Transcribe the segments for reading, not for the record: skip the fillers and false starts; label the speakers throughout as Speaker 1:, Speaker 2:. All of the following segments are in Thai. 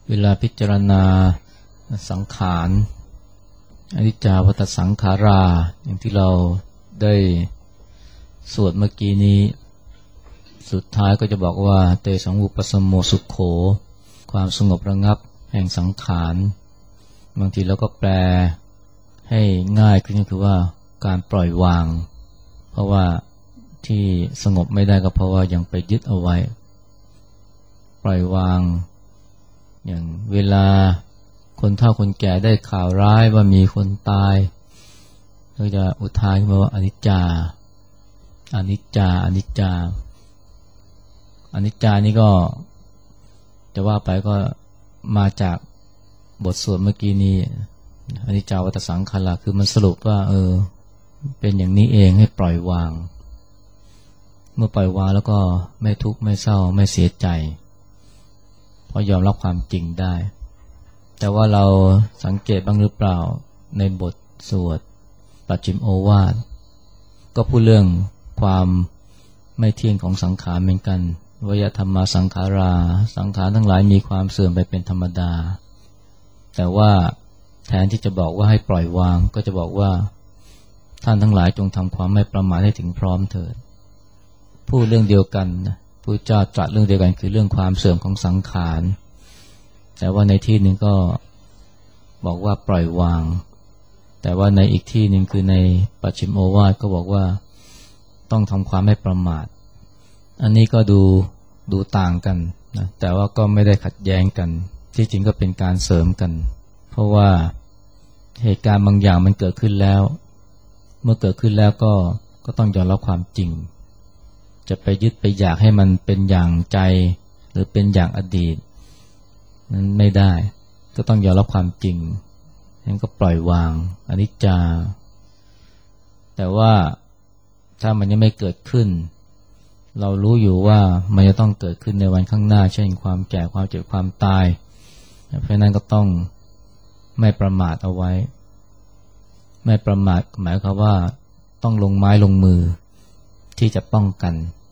Speaker 1: เวลาพิจารณาสังขารอนิจจาวัฏสังขาราอย่างที่เราได้สวดเมื่อกี้นี้สุดท้ายก็จะบอกว่าเตสังอุปสมโมสุขโขความสงบระงับแห่งสังขารบางทีเราก็แปลให้ง่ายขึ้นก็คือว่าการปล่อยวางเพราะว่าที่สงบไม่ได้ก็เพราะว่ายังไปยึดเอาไว้ปล่อยวางอย่างเวลาคนเฒ่าคนแก่ได้ข่าวร้ายว่ามีคนตายก็จะอุทานขึ้นมาว่าอนิจจาอนิจจาอนิจจาอนิจจานี่ก็จะว่าไปก็มาจากบทสวดเมื่อกี้นี้อนิจจาวัฏสังขาราคือมันสรุปว่าเป็นอย่างนี้เองให้ปล่อยวางเมื่อปล่อยวางแล้วก็ไม่ทุกข์ไม่เศร้าไม่เสียใจเพราะยอมรับความจริงได้แต่ว่าเราสังเกตบ้างหรือเปล่าในบทสวดปัจฉิมโอวาทก็พูดเรื่องความไม่เที่ยงของสังขารเหมือนกันวยธรรมสังขาราสังขารทั้งหลายมีความเสื่อมไปเป็นธรรมดาแต่ว่าแทนที่จะบอกว่าให้ปล่อยวางก็จะบอกว่าท่านทั้งหลายจงทำความไม่ประมาทให้ถึงพร้อมเถิดพูดเรื่องเดียวกันนะพระเจ้าตรัสเรื่องเดียวกันคือเรื่องความเสื่อมของสังขารแต่ว่าในที่หนึ่งก็บอกว่าปล่อยวางแต่ว่าในอีกที่หนึ่งคือในปัจฉิมโอวาทก็บอกว่าต้องทำความไม่ประมาทอันนี้ก็ดูต่างกันนะแต่ว่าก็ไม่ได้ขัดแย้งกันที่จริงก็เป็นการเสริมกันเพราะว่าเหตุการณ์บางอย่างมันเกิดขึ้นแล้วเมื่อเกิดขึ้นแล้วก็ต้องยอมรับความจริงจะไปยึดไปอยากให้มันเป็นอย่างใจหรือเป็นอย่างอดีตนั้นไม่ได้ก็ต้องยอมรับความจริงนั้นก็ปล่อยวางอนิจจาแต่ว่าถ้ามันยังไม่เกิดขึ้นเรารู้อยู่ว่ามันจะต้องเกิดขึ้นในวันข้างหน้าเช่นความแก่ความเจ็บความตายเพราะนั้นก็ต้องไม่ประมาทเอาไว้ไม่ประมาทหมายความว่าต้องลงไม้ลงมือที่จะป้องกัน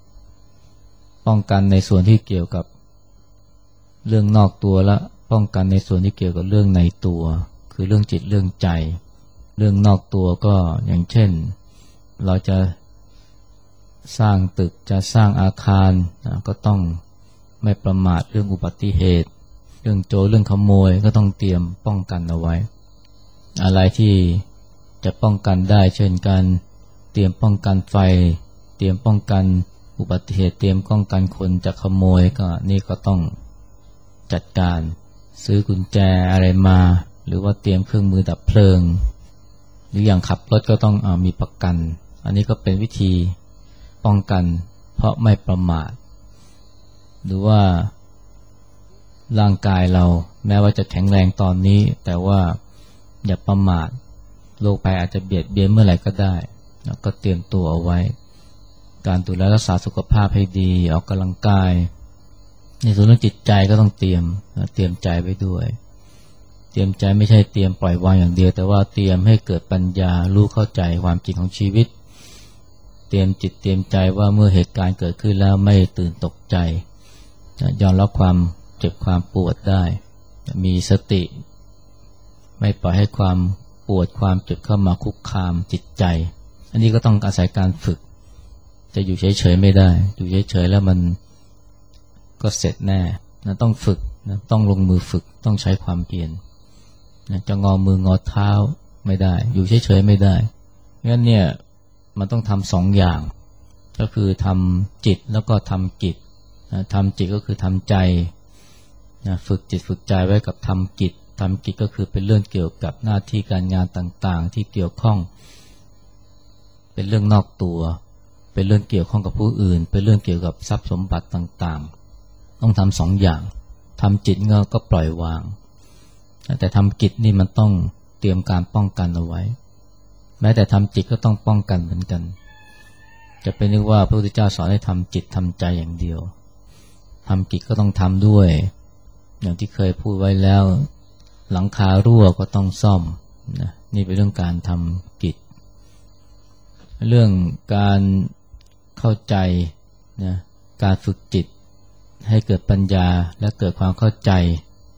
Speaker 1: ในส่วนที่เกี่ยวกับเรื่องนอกตัวและป้องกันในส่วนที่เกี่ยวกับเรื่องในตัวคือเรื่องจิตเรื่องใจเรื่องนอกตัวก็อย่างเช่นเราจะสร้างตึกจะสร้างอาคารก็ต้องไม่ประมาทเรื่องอุบัติเหตุเรื่องโจรเรื่องขโมยก็ต้องเตรียมป้องกันเอาไว้อะไรที่จะป้องกันได้เช่นการเตรียมป้องกันไฟเตรียมป้องกันอุบัติเหตุเตรียมป้องกันคนจะขโมยก็นี่ก็ต้องจัดการซื้อกุญแจอะไรมาหรือว่าเตรียมเครื่องมือดับเพลิงหรืออย่างขับรถก็ต้องมีประกันอันนี้ก็เป็นวิธีป้องกันเพราะไม่ประมาทหรือว่าร่างกายเราแม้ว่าจะแข็งแรงตอนนี้แต่ว่าอย่าประมาทโรคภัยอาจจะเบียดเบียนเมื่อไหร่ก็ได้ก็เตรียมตัวเอาไว้การดูแลรักษาสุขภาพให้ดีออกกำลังกายในส่วนของจิตใจก็ต้องเตรียมใจไว้ด้วยเตรียมใจไม่ใช่เตรียมปล่อยวางอย่างเดียวแต่ว่าเตรียมให้เกิดปัญญารู้เข้าใจความจริงของชีวิตเตรียมจิตเตรียมใจว่าเมื่อเหตุการณ์เกิดขึ้นแล้วไม่ตื่นตกใจยอมรับความเจ็บความปวดได้มีสติไม่ปล่อยให้ความปวดความเจ็บเข้ามาคุกคามจิตใจอันนี้ก็ต้องอาศัยการฝึกจะอยู่เฉยๆไม่ได้อยู่เฉยๆแล้วมันก็เสร็จแน่นะต้องฝึกนะต้องลงมือฝึกต้องใช้ความเพียรนะจะงอมืองอเท้าไม่ได้อยู่เฉยๆไม่ได้งั้นเนี่ยมันต้องทำสองอย่างก็คือทำจิตแล้วก็ทำกิจนะทำจิตก็คือทำใจนะฝึกจิตฝึกใจไว้กับทำกิจก็คือเป็นเรื่องเกี่ยวกับหน้าที่การงานต่างๆที่เกี่ยวข้องเป็นเรื่องนอกตัวเป็นเรื่องเกี่ยวข้องกับผู้อื่นเป็นเรื่องเกี่ยวกับทรัพย์สมบัติต่างๆต้องทำสองอย่างทำจิตก็ปล่อยวางแต่ทำกิจนี่มันต้องเตรียมการป้องกันเอาไว้แม้แต่ทำจิตก็ต้องป้องกันเหมือนกันจะเป็นนึกว่าพระพุทธเจ้าสอนให้ทำจิตทำใจอย่างเดียวทำกิจก็ต้องทำด้วยอย่างที่เคยพูดไว้แล้วหลังคารั่วก็ต้องซ่อมนะนี่เป็นเรื่องการทำกิจเรื่องการเข้าใจนะการฝึกจิตให้เกิดปัญญาและเกิดความเข้าใจ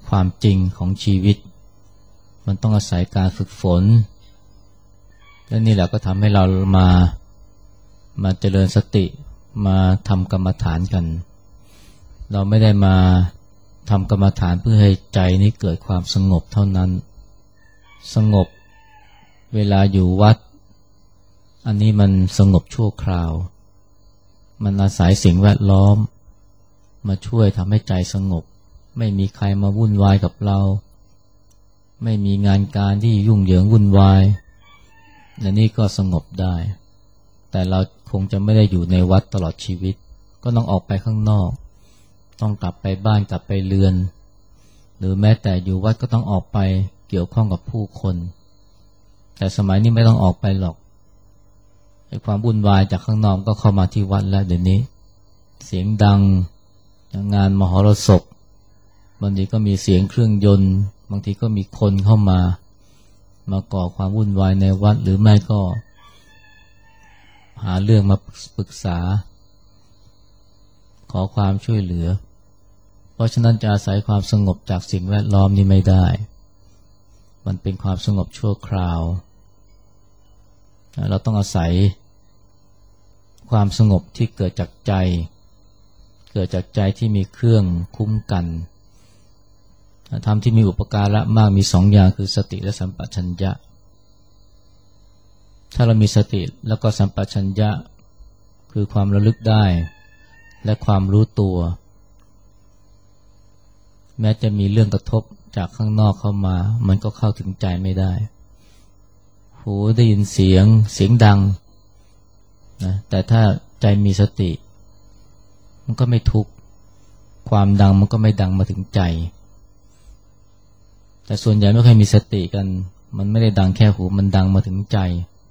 Speaker 1: ความจริงของชีวิตมันต้องอาศัยการฝึกฝนและนี่แหละก็ทำให้เรามาเจริญสติมาทำกรรมฐานกันเราไม่ได้มาทำกรรมฐานเพื่อให้ใจนี้เกิดความสงบเท่านั้นสงบเวลาอยู่วัดอันนี้มันสงบชั่วคราวมันอาศัยสิ่งแวดล้อมมาช่วยทำให้ใจสงบไม่มีใครมาวุ่นวายกับเราไม่มีงานการที่ยุ่งเหยิงวุ่นวายและนี่ก็สงบได้แต่เราคงจะไม่ได้อยู่ในวัดตลอดชีวิตก็ต้องออกไปข้างนอกต้องกลับไปบ้านกลับไปเรือนหรือแม้แต่อยู่วัดก็ต้องออกไปเกี่ยวข้องกับผู้คนแต่สมัยนี้ไม่ต้องออกไปหรอกความวุ่นวายจากข้างนอกก็เข้ามาที่วัดแล้วเดี๋ยวนี้เสียงดังงานมหรสพบางทีก็มีเสียงเครื่องยนต์บางทีก็มีคนเข้ามาก่อความวุ่นวายในวัดหรือไม่ก็หาเรื่องมาปรึกษาขอความช่วยเหลือเพราะฉะนั้นจะอาศัยความสงบจากสิ่งแวดล้อมนี้ไม่ได้มันเป็นความสงบชั่วคราวเราต้องอาศัยความสงบที่เกิดจากใจที่มีเครื่องคุ้มกันธรรมที่มีอุปการะมากมีสองอย่างคือสติและสัมปชัญญะถ้าเรามีสติแล้วก็สัมปชัญญะคือความระลึกได้และความรู้ตัวแม้จะมีเรื่องกระทบจากข้างนอกเข้ามามันก็เข้าถึงใจไม่ได้หูได้ยินเสียงดังนะแต่ถ้าใจมีสติมันก็ไม่ทุกข์ความดังมันก็ไม่ดังมาถึงใจแต่ส่วนใหญ่ไม่ค่อยมีสติกันมันไม่ได้ดังแค่หูมันดังมาถึงใจ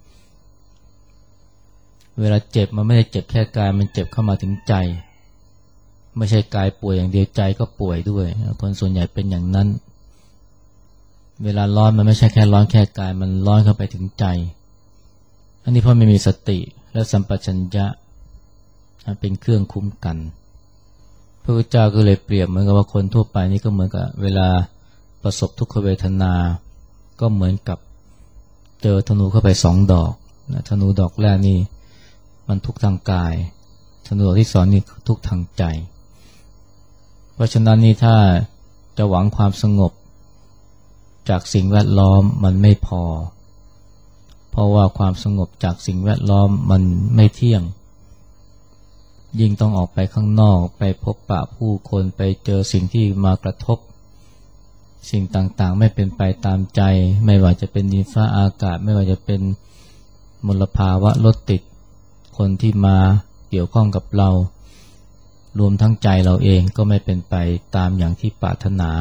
Speaker 1: เวลาเจ็บมันไม่ได้เจ็บแค่กายมันเจ็บเข้ามาถึงใจไม่ใช่กายป่วยอย่างเดียวใจก็ป่วยด้วยคนส่วนใหญ่เป็นอย่างนั้นเวลาร้อนมันไม่ใช่แค่ร้อนแค่กายมันร้อนเข้าไปถึงใจอันนี้เพราะไม่มีสติและสัมปชัญญะเป็นเครื่องคุ้มกันพระพุทธเจ้าก็เลยเปรียบเหมือนกับว่าคนทั่วไปนี่ก็เหมือนกับเวลาประสบทุกขเวทนาก็เหมือนกับเจอธนูเข้าไป2 ดอกธนูดอกแรกนี่มันทุกข์ทางกายธนูดอกที่2นี่ทุกข์ทางใจเพราะฉะนั้นนี่ถ้าจะหวังความสงบจากสิ่งแวดล้อมมันไม่พอเพราะว่าความสงบจากสิ่งแวดล้อมมันไม่เที่ยงยิ่งต้องออกไปข้างนอกไปพบปะผู้คนไปเจอสิ่งที่มากระทบสิ่งต่างๆไม่เป็นไปตามใจไม่ว่าจะเป็นดินฟ้าอากาศไม่ว่าจะเป็นมลภาวะรถติดคนที่มาเกี่ยวข้องกับเรารวมทั้งใจเราเองก็ไม่เป็นไปตามอย่างที่ปรารถนา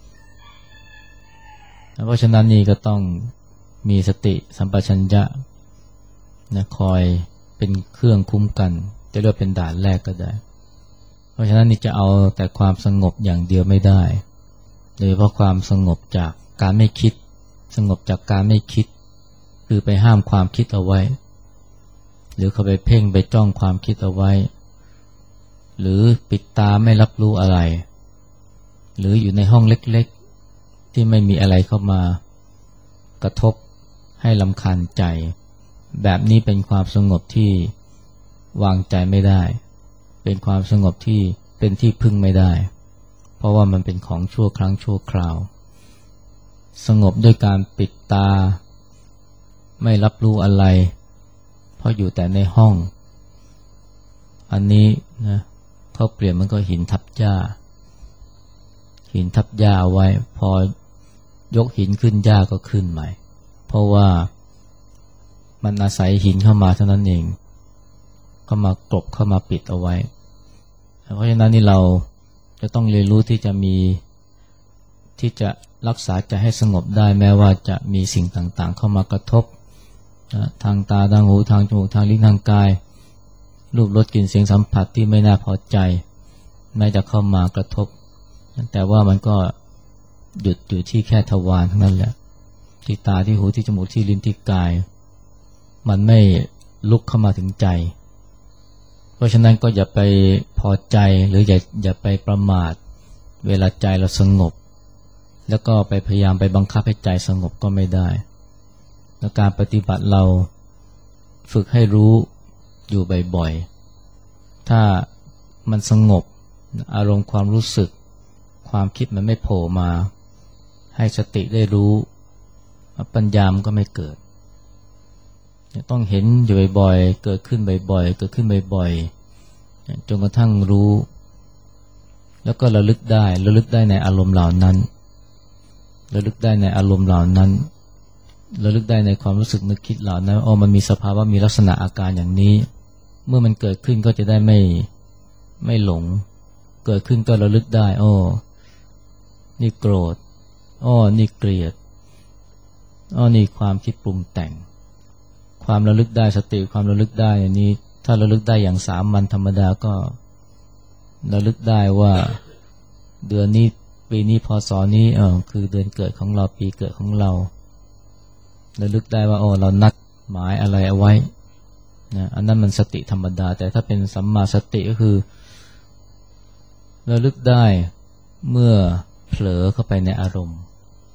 Speaker 1: เพราะฉะนั้นนี่ก็ต้องมีสติสัมปชัญญะนะคอยเป็นเครื่องคุ้มกันจะเรียกเป็นด่านแรกก็ได้เพราะฉะนั้นนี่จะเอาแต่ความสงบอย่างเดียวไม่ได้โดยเฉพาะความสงบจากการไม่คิดสงบจากการไม่คิดคือไปห้ามความคิดเอาไว้หรือเขาไปเพ่งไปจ้องความคิดเอาไว้หรือปิดตาไม่รับรู้อะไรหรืออยู่ในห้องเล็กๆที่ไม่มีอะไรเข้ามากระทบให้รำคาญใจแบบนี้เป็นความสงบที่วางใจไม่ได้เป็นความสงบที่เป็นที่พึ่งไม่ได้เพราะว่ามันเป็นของชั่วครั้งชั่วคราวสงบด้วยการปิดตาไม่รับรู้อะไรเพราะอยู่แต่ในห้องอันนี้นะเขาเปรียบมันก็หินทับหญ้าเอาไว้พอยกหินขึ้นหญ้าก็ขึ้นใหม่เพราะว่ามันอาศัยหินเข้ามาเท่านั้นเองเข้ามากลบเข้ามาปิดเอาไว้เพราะฉะนั้นนี่เราจะต้องเรียนรู้ที่จะรักษาใจให้สงบได้แม้ว่าจะมีสิ่งต่างๆเข้ามากระทบทางตาทางหูทางจมูกทางลิ้นทางกายรูปรสกลิ่นเสียงสัมผัสที่ไม่น่าพอใจแม้จะเข้ามากระทบแต่ว่ามันก็หยุดอยู่ที่แค่ทวารเท่านั้นแหละที่ตาที่หูที่จมูกที่ลิ้นที่กายมันไม่ลุกเข้ามาถึงใจเพราะฉะนั้นก็อย่าไปพอใจหรืออย่าไปประมาทเวลาใจเราสงบแล้วก็ไปพยายามไปบังคับให้ใจสงบก็ไม่ได้และการปฏิบัติเราฝึกให้รู้อยู่บ่อยๆถ้ามันสงบอารมณ์ความรู้สึกความคิดมันไม่โผล่มาให้สติได้รู้ปัญญามันก็ไม่เกิดต้องเห็นอยู่บ่อยๆเกิดขึ้นบ่อยๆเกิดขึ้นบ่อยๆจนกระทั่งรู้แล้วก็ระลึกได้ในอารมณ์เหล่านั้นระลึกได้ในอารมณ์เหล่านั้นระลึกได้ในความรู้สึกนึกคิดเหล่านั้นมันมีสภาวะมีลักษณะอาการอย่างนี้เมื่อมันเกิดขึ้นก็จะได้ไม่หลงเกิดขึ้นก็ระลึกได้นี่โกรธนี่เกลียดนี่ความคิดปรุงแต่งความระลึกได้สติความระลึกได้อย่างนี้ถ้าระลึกได้อย่างสามัญธรรมดาก็ระลึกได้ว่าเดือนนี้ปีนี้พศนี้คือเดือนเกิดของเราปีเกิดของเราระลึกได้ว่าเรานัดหมายอะไรเอาไว้นะอันนั้นมันสติธรรมดาแต่ถ้าเป็นสัมมาสติก็คือระลึกได้เมื่อเผลอเข้าไปในอารมณ์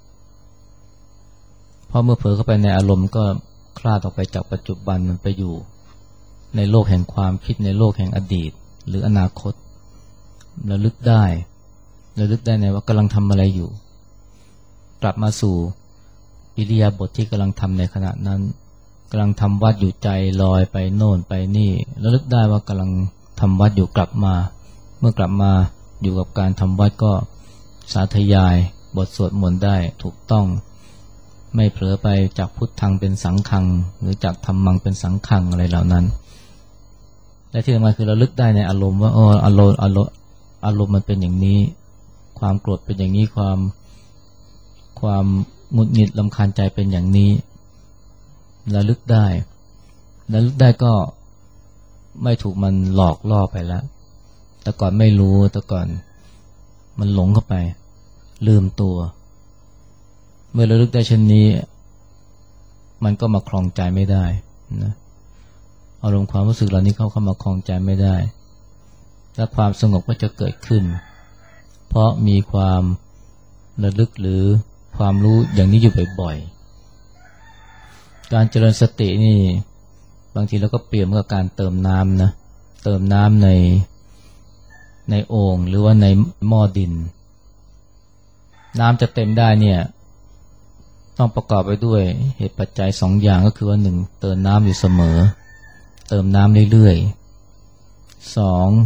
Speaker 1: เพราะเมื่อเผลอเข้าไปในอารมณ์ก็คลาดออกไปจากปัจจุบันมันไปอยู่ในโลกแห่งความคิดในโลกแห่งอดีตหรืออนาคตระลึกได้ในว่ากำลังทำอะไรอยู่กลับมาสู่อิริยาบถที่กำลังทำในขณะนั้นกำลังทำวัดอยู่ใจลอยไปโน่นไปนี่ระลึกได้ว่ากำลังทำวัดอยู่กลับมาเมื่อกลับมาอยู่กับการทำวัดก็สาธยายบทสวดมนต์ได้ถูกต้องไม่เผลอไปจากพุทธังเป็นสังฆังหรือจากธัมมังเป็นสังฆังอะไรเหล่านั้นและที่สำคัญคือระลึกได้ในอารมณ์ว่าอารมณ์มันเป็นอย่างนี้ความโกรธเป็นอย่างนี้ความหงุดหงิดรำคาญใจเป็นอย่างนี้ระลึกได้ก็ไม่ถูกมันหลอกล่อไปแล้วแต่ก่อนไม่รู้แต่ก่อนมันหลงเข้าไปลืมตัวเมื่อระลึกได้เช่นนี้มันก็มาครองใจไม่ได้นะอารมณ์ความรู้สึกเหล่านี้เข้ามาครองใจไม่ได้และความสงบก็จะเกิดขึ้นเพราะมีความระลึกหรือความรู้อย่างนี้อยู่บ่อยๆการเจริญสตินี่บางทีเราก็เปรียบกับการเติมน้ำนะเติมน้ำในโอ่งหรือว่าในหม้อดินน้ำจะเต็มได้เนี่ยต้องประกอบไปด้วยเหตุปัจจัย2อย่างก็คือว่า1เติมน้ำอยู่เสมอเติมน้ำเรื่อยๆ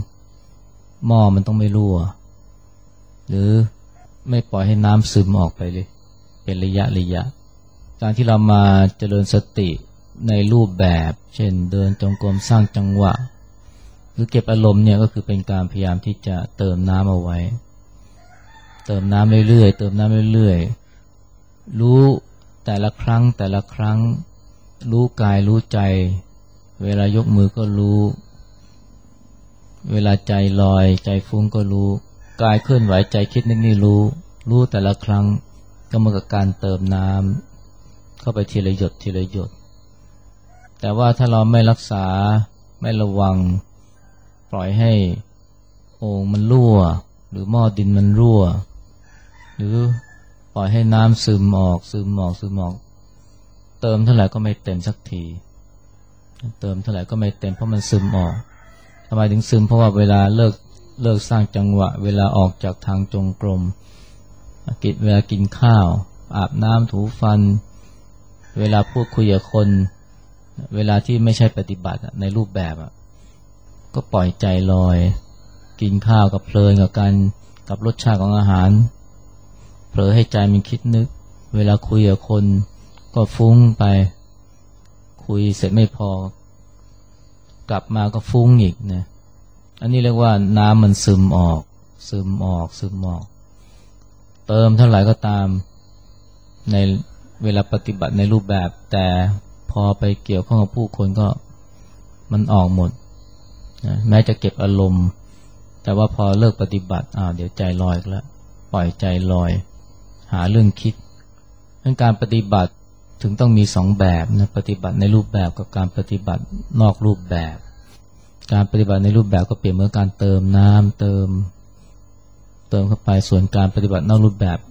Speaker 1: 2หม้อมันต้องไม่รั่วหรือไม่ปล่อยให้น้ำซึมออกไปเลยเป็นระยะการที่เรามาเจริญสติในรูปแบบเช่นเดินจงกรมสร้างจังหวะหรือเก็บอารมณ์เนี่ยก็คือเป็นการพยายามที่จะเติมน้ำเอาไว้เติมน้ำเรื่อยๆรู้แต่ละครั้งรู้กายรู้ใจเวลายกมือก็รู้เวลาใจลอยใจฟุ้งก็รู้กายเคลื่อนไหวใจคิดนึกนี่รู้แต่ละครั้งก็เหมือนกับการเติมน้ำเข้าไปทีละหยดแต่ว่าถ้าเราไม่รักษาไม่ระวังปล่อยให้โอ่งมันรั่วหรือหม้อดินมันรั่วหรือปล่อยให้น้ำซึมออกเติมเท่าไหร่ก็ไม่เต็มสักทีเติมเท่าไหร่ก็ไม่เต็มเพราะมันซึมออกทำไมถึงซึมเพราะว่าเวลาเลิกสร้างจังหวะเวลาออกจากทางจงกรมเวลากินข้าวอาบน้ำถูฟันเวลาพูดคุยกับคนเวลาที่ไม่ใช่ปฏิบัติในรูปแบบก็ปล่อยใจลอยกินข้าวกับเพลินกับรสชาติของอาหารเผลอให้ใจมันคิดนึกเวลาคุยกับคนก็ฟุ้งไปคุยเสร็จไม่พอกลับมาก็ฟุ้งอีกนะอันนี้เรียกว่าน้ำมันซึมออกเติมเท่าไหร่ก็ตามในเวลาปฏิบัติในรูปแบบแต่พอไปเกี่ยวข้องกับผู้คนก็มันออกหมดนะแม้จะเก็บอารมณ์แต่ว่าพอเลิกปฏิบัติเดี๋ยวใจลอยแล้วปล่อยใจลอยหาเรื่องคิดการปฏิบัติถึงต้องมี2แบบนะปฏิบัติในรูปแบบกับการปฏิบัตินอกรูปแบบการปฏิบัติในรูปแบบก็เปรียบเหมือนการเติมน้ำเติมเข้าไปส่วนการปฏิบัตินอกรูปแบบ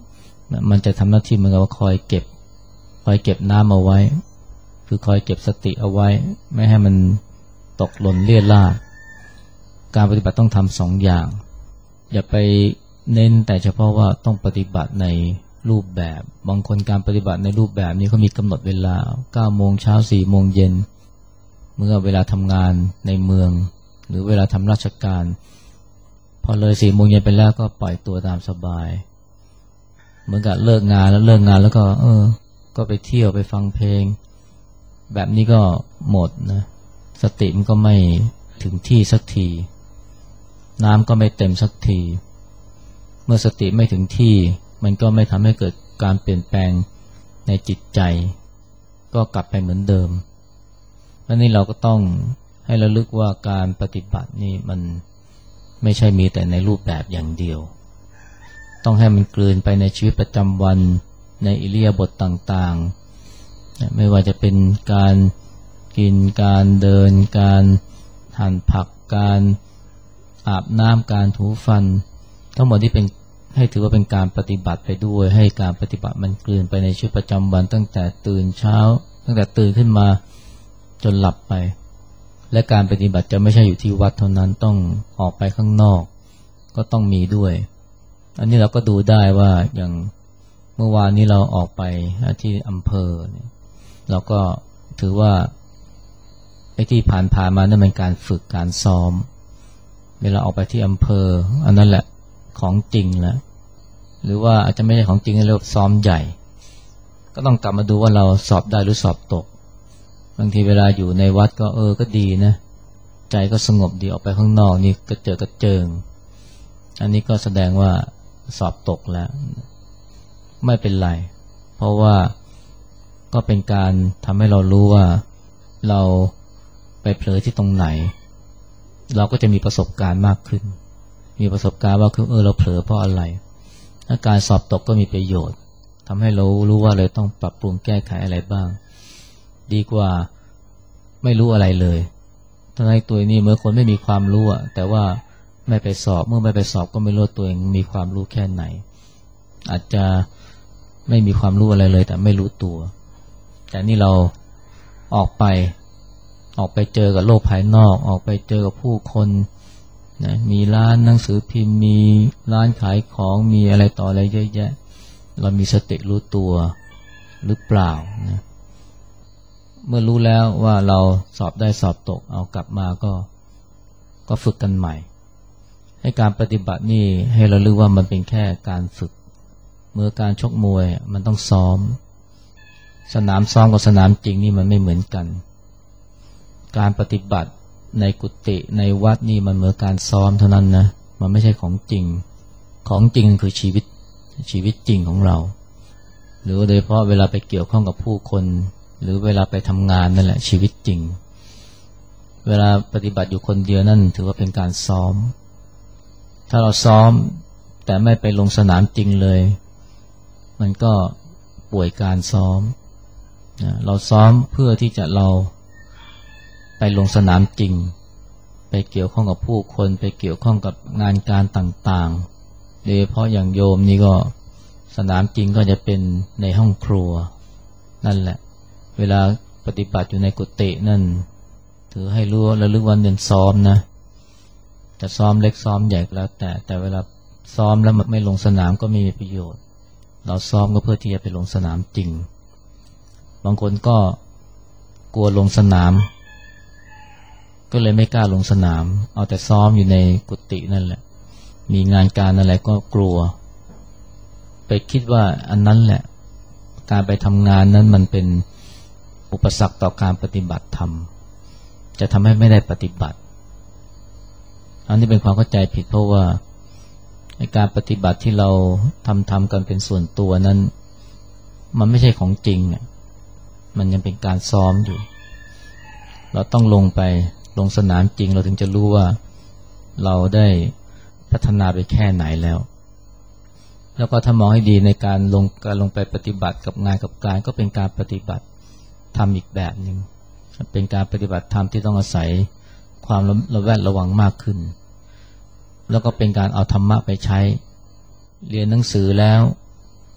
Speaker 1: มันจะทำหน้าที่เหมือนกับว่าคอยเก็บน้ำเอาไว้คือคอยเก็บสติเอาไว้ไม่ให้มันตกหล่นเลี่ยราดการปฏิบัติต้องทำ2 อย่างอย่าไปเน้นแต่เฉพาะว่าต้องปฏิบัติในรูปแบบบางคนการปฏิบัติในรูปแบบนี้เขามีกำหนดเวลา 9 โมงเช้า 4 โมงเย็นเมื่อเวลาทำงานในเมืองหรือเวลาทำราชการพอเลย 4 โมงเย็นไปแล้วก็ปล่อยตัวตามสบายเหมือนกับเลิกงานแล้วก็ก็ไปเที่ยวไปฟังเพลงแบบนี้ก็หมดนะสติมันก็ไม่ถึงที่สักทีน้ำก็ไม่เต็มสักทีเมื่อสติไม่ถึงที่มันก็ไม่ทำให้เกิดการเปลี่ยนแปลงในจิตใจก็กลับไปเหมือนเดิมและนี่เราก็ต้องให้ระลึกว่าการปฏิบัตินี่มันไม่ใช่มีแต่ในรูปแบบอย่างเดียวต้องให้มันกลืนไปในชีวิตประจำวันในอิริยาบถต่างๆไม่ว่าจะเป็นการกินการเดินการหั่นผักการอาบน้ำการถูฟันทั้งหมดที่เป็นให้ถือว่าเป็นการปฏิบัติไปด้วยให้การปฏิบัติมันกลืนไปในชีวิตประจำวันตั้งแต่ตื่นเช้าตั้งแต่ตื่นขึ้นมาจนหลับไปและการปฏิบัติจะไม่ใช่อยู่ที่วัดเท่านั้นต้องออกไปข้างนอกก็ต้องมีด้วยอันนี้เราก็ดูได้ว่าอย่างเมื่อวานนี้เราออกไปที่อำเภอเราก็ถือว่าไอ้ที่ผ่านมานั่นเป็นการฝึกการซ้อมเวลาออกไปที่อำเภออันนั้นแหละของจริงแล้วหรือว่าอาจจะไม่ใช่ของจริงเรียกว่าซ้อมใหญ่ก็ต้องกลับมาดูว่าเราสอบได้หรือสอบตกบางทีเวลาอยู่ในวัดก็ก็ดีนะใจก็สงบดีออกไปข้างนอกนี่กระเจิงอันนี้ก็แสดงว่าสอบตกแล้วไม่เป็นไรเพราะว่าก็เป็นการทำให้เรารู้ว่าเราไปเผลอที่ตรงไหนเราก็จะมีประสบการณ์มากขึ้นมีประสบการณ์ว่าเราเผลอเพราะอะไรถ้าการสอบตกก็มีประโยชน์ทำให้เรารู้ว่าเราต้องปรับปรุงแก้ไขอะไรบ้างดีกว่าไม่รู้อะไรเลยทั้งในตัวนี้เมื่อคนไม่มีความรู้แต่ว่าไม่ไปสอบเมื่อไม่ไปสอบก็ไม่รู้ตัวเองมีความรู้แค่ไหนอาจจะไม่มีความรู้อะไรเลยแต่ไม่รู้ตัวแต่นี่เราออกไปเจอกับโลกภายนอกออกไปเจอกับผู้คนนะมีร้านหนังสือพิมพ์มีร้านขายของมีอะไรต่ออะไรเยอะแยะเรามีสติรู้ตัวหรือเปล่านะเมื่อรู้แล้วว่าเราสอบได้สอบตกเอากลับมาก็ฝึกกันใหม่ให้การปฏิบัตินี่ให้เรารู้ว่ามันเป็นแค่การฝึกเมื่อการชกมวยมันต้องซ้อมสนามซ้อมกับสนามจริงนี่มันไม่เหมือนกันการปฏิบัติในกุฏิในวัดนี่มันเหมือนการซ้อมเท่านั้นนะมันไม่ใช่ของจริงของจริงคือชีวิตจริงของเราหรือโดยเฉพาะเวลาไปเกี่ยวข้องกับผู้คนหรือเวลาไปทำงานนั่นแหละชีวิตจริงเวลาปฏิบัติอยู่คนเดียวนั่นถือว่าเป็นการซ้อมถ้าเราซ้อมแต่ไม่ไปลงสนามจริงเลยมันก็ป่วยการซ้อมเราซ้อมเพื่อที่จะเราไปลงสนามจริงไปเกี่ยวข้องกับผู้คนไปเกี่ยวข้องกับงานการต่างๆโดยเฉพาะอย่างโยมนี่ก็สนามจริงก็จะเป็นในห้องครัวนั่นแหละเวลาปฏิบัติอยู่ในกุฏินั่นถือให้รู้ระลึกวันเดือนซ้อมนะจะซ้อมเล็กซ้อมใหญ่ก็แล้วแต่เวลาซ้อมแล้วไม่ลงสนามก็ไม่มีประโยชน์เราซ้อมก็เพื่อที่จะไปลงสนามจริงบางคนก็กลัวลงสนามก็เลยไม่กล้าลงสนามเอาแต่ซ้อมอยู่ในกุฏินั่นแหละมีงานการอะไรก็กลัวไปคิดว่าอันนั้นแหละการไปทำงานนั้นมันเป็นอุปสรรคต่อการปฏิบัติธรรมจะทำให้ไม่ได้ปฏิบัติอันนี้เป็นความเข้าใจผิดเพราะว่าในการปฏิบัติที่เราทำกันเป็นส่วนตัวนั้นมันไม่ใช่ของจริงมันยังเป็นการซ้อมอยู่เราต้องลงสนามจริงเราถึงจะรู้ว่าเราได้พัฒนาไปแค่ไหนแล้วแล้วก็ถ้ามองให้ดีในการลงไปปฏิบัติกับงานกับการก็เป็นการปฏิบัติธรรมอีกแบบนึงเป็นการปฏิบัติธรรมที่ต้องอาศัยความระแวดระวังมากขึ้นแล้วก็เป็นการเอาธรรมะไปใช้เรียนหนังสือแล้ว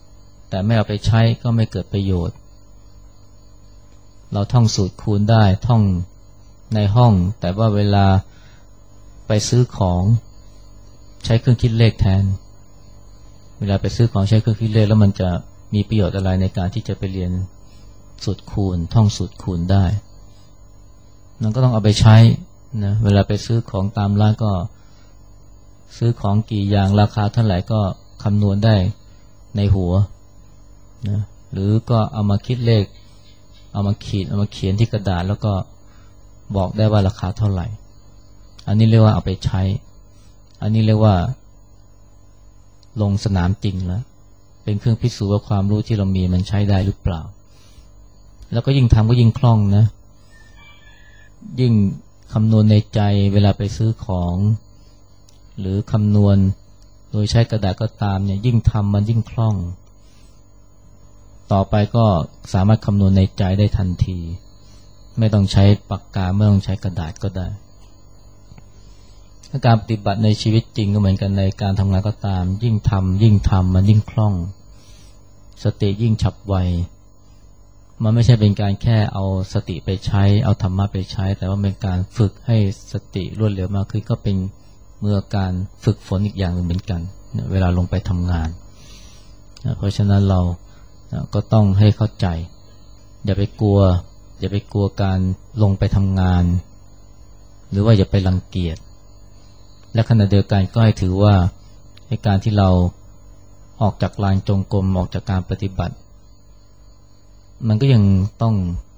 Speaker 1: แต่ไม่เอาไปใช้ก็ไม่เกิดประโยชน์เราท่องสูตรคูณได้ท่องในห้องแต่ว่าเวลาไปซื้อของใช้เครื่องคิดเลขแทนเวลาไปซื้อของใช้เครื่องคิดเลขแล้วมันจะมีประโยชน์อะไรในการที่จะไปเรียนสูตรคูณท่องสูตรคูณได้มันก็ต้องเอาไปใช้นะเวลาไปซื้อของตามร้านก็ซื้อของกี่อย่างราคาเท่าไหร่ก็คำนวณได้ในหัวนะหรือก็เอามาคิดเลขเอามาขีดเอามาเขียนที่กระดาษแล้วก็บอกได้ว่าราคาเท่าไหร่อันนี้เรียกว่าเอาไปใช้อันนี้เรียกว่าลงสนามจริงแล้วเป็นเครื่องพิสูจน์ว่าความรู้ที่เรามีมันใช้ได้หรือเปล่าแล้วก็ยิ่งทำก็ยิ่งคล่องนะยิ่งคำนวณในใจเวลาไปซื้อของหรือคำนวณโดยใช้กระดาษก็ตามเนี่ยยิ่งทำมันยิ่งคล่องต่อไปก็สามารถคำนวณในใจได้ทันทีไม่ต้องใช้ปากกาไม่ต้องใช้กระดาษก็ได้การปฏิบัติในชีวิตจริงก็เหมือนกันในการทำงานก็ตามยิ่งทำมันยิ่งคล่องสติยิ่งฉับไวมันไม่ใช่เป็นการแค่เอาสติไปใช้เอาธรรมะไปใช้แต่ว่าเป็นการฝึกให้สติรวดเร็วมากขึ้นก็เป็นเมื่อการฝึกฝนอีกอย่างหนึ่งเหมือนกันเวลาลงไปทำงานเพราะฉะนั้นเราก็ต้องให้เข้าใจอย่าไปกลัวการลงไปทำงานหรือว่าอย่าไปรังเกียจและขณะเดียวกันก็ให้ถือว่าในการที่เราออกจากลานจงกรมออกจากการปฏิบัติมันก็ยังต้อง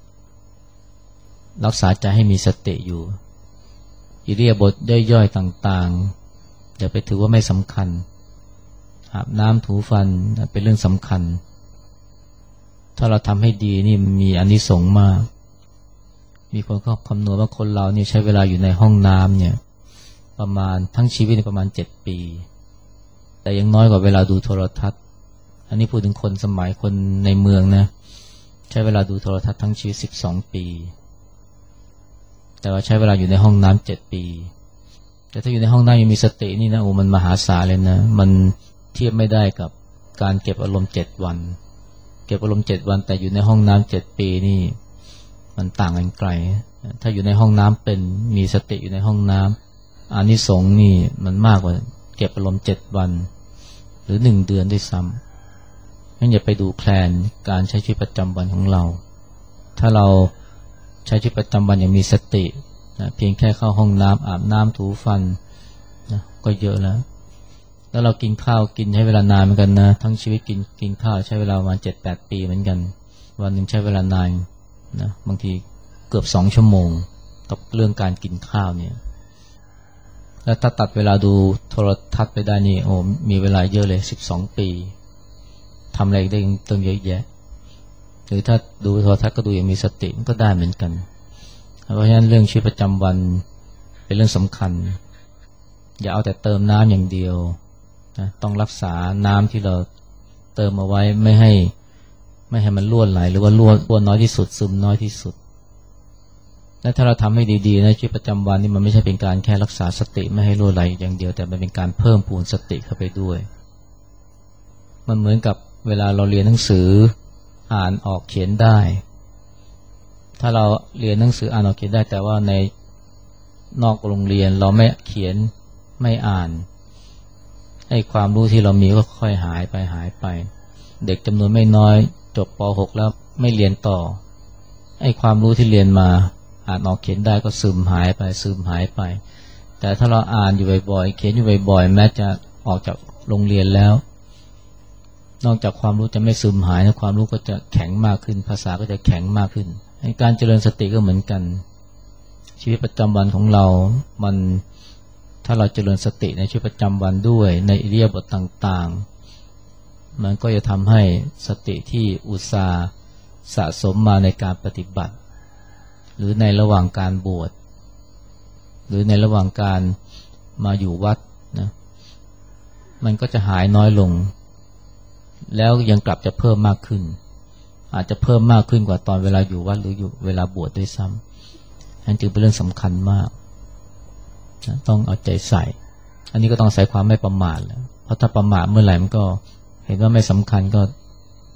Speaker 1: รักษาใจให้มีสติอยู่อิริยาบถย่อยๆต่างๆอย่าไปถือว่าไม่สำคัญอาบน้ำถูฟันเป็นเรื่องสำคัญถ้าเราทำให้ดีนี่มีอานิสงส์มากมีคนเขาคำนวณว่าคนเรานี่ใช้เวลาอยู่ในห้องน้ำเนี่ยประมาณทั้งชีวิตประมาณ7 ปีแต่ยังน้อยกว่าเวลาดูโทรทัศน์อันนี้พูดถึงคนสมัยคนในเมืองนะใช้เวลาดูโทรทัศน์ทั้งชีวิต12 ปีแต่ว่าใช้เวลาอยู่ในห้องน้ำ7 ปีแต่ถ้าอยู่ในห้องน้ำยังมีสตินี่นะโอ้มันมหาศาลเลยนะมันเทียบไม่ได้กับการเก็บอารมณ์7 วันเก็บอารมณ์7 วันแต่อยู่ในห้องน้ำ7 ปีนี่มันต่างกันไกลถ้าอยู่ในห้องน้ำเป็นมีสติอยู่ในห้องน้ำอานิสงส์นี่มันมากกว่าเก็บอารมณ์7 วันหรือ1 เดือนด้วยซ้ำงั้นอย่าไปดูแคลนการใช้ชีวิตประจำวันของเราถ้าเราใช้ชีวิตประจำวันอย่างมีสตินะเพียงแค่เข้าห้องน้ำอาบน้ำถูฟันนะก็เยอะแล้วเรากินข้าวกินใช้เวลานานเหมือนกันนะทั้งชีวิตกินข้าวใช้เวลาประมาณ 7-8 ปีเหมือนกันวันหนึ่งใช้เวลานานนะบางทีเกือบ2 ชั่วโมงกับเรื่องการกินข้าวเนี่ยแล้วถ้าตัดเวลาดูโทรทัศน์ไปได้นี่โอ้มีเวลาเยอะเลย12 ปีทำอะไรได้ตั้งเยอะแยะหรือถ้าดูโทรทัศน์ก็ดูอย่างมีสติมันก็ได้เหมือนกันเพราะฉะนั้นเรื่องชีวิตประจำวันเป็นเรื่องสำคัญอย่าเอาแต่เติมน้ำอย่างเดียวนะต้องรักษาน้ำที่เราเติมเอาไว้ไม่ให้มันล้วนไหลหรือว่าล้วนน้อยที่สุดซึมน้อยที่สุดและถ้าเราทำให้ดีๆในชีวิตประจำวันนี่มันไม่ใช่เป็นการแค่รักษาสติไม่ให้ล้วนไหลอย่างเดียวแต่มันเป็นการเพิ่มพูนสติเข้าไปด้วยมันเหมือนกับเวลาเราเรียนหนังสืออ่านออกเขียนได้ถ้าเราเรียนหนังสืออ่านออกเขียนได้แต่ว่าในนอกโรงเรียนเราไม่เขียนไม่อ่านไอ้ความรู้ที่เรามีก็ค่อยหายไปเด็กจำนวนไม่น้อยจบป .6 แล้วไม่เรียนต่อไอ้ความรู้ที่เรียนมาอ่านออกเขียนได้ก็ซึมหายไปแต่ถ้าเราอ่านอยู่บ่อยๆเขียนอยู่บ่อยๆแม้จะออกจากโรงเรียนแล้วนอกจากความรู้จะไม่ซึมหายนะความรู้ก็จะแข็งมากขึ้นภาษาก็จะแข็งมากขึ้นการเจริญสติก็เหมือนกันชีวิตประจำวันของเรามันถ้าเราเจริญสติในชีวิตประจำวันด้วยในอิริยาบถต่างๆมันก็จะทำให้สติที่อุตสาห์สะสมมาในการปฏิบัติหรือในระหว่างการบวชหรือในระหว่างการมาอยู่วัดนะมันก็จะหายน้อยลงแล้วยังกลับจะเพิ่มมากขึ้นอาจจะเพิ่มมากขึ้นกว่าตอนเวลาอยู่วัดหรืออยู่เวลาบวชด้วยซ้ำนั่นจึงเป็นเรื่องสำคัญมากนะต้องเอาใจใส่อันนี้ก็ต้องใส่ความไม่ประมาทแล้วเพราะถ้าประมาทเมื่อไหร่มันก็เห็นว่าไม่สำคัญก็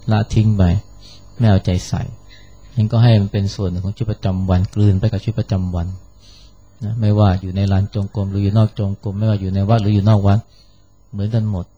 Speaker 1: ละทิ้งไปไม่เอาใจใส่ฉันก็ให้มันเป็นส่วนหนึ่งของชีวิตประจำวันกลืนไปกับชีวิตประจำวันนะไม่ว่าอยู่ในลานจงกรมหรืออยู่นอกจงกรมไม่ว่าอยู่ในวัดหรืออยู่นอกวัดเหมือนกันหมด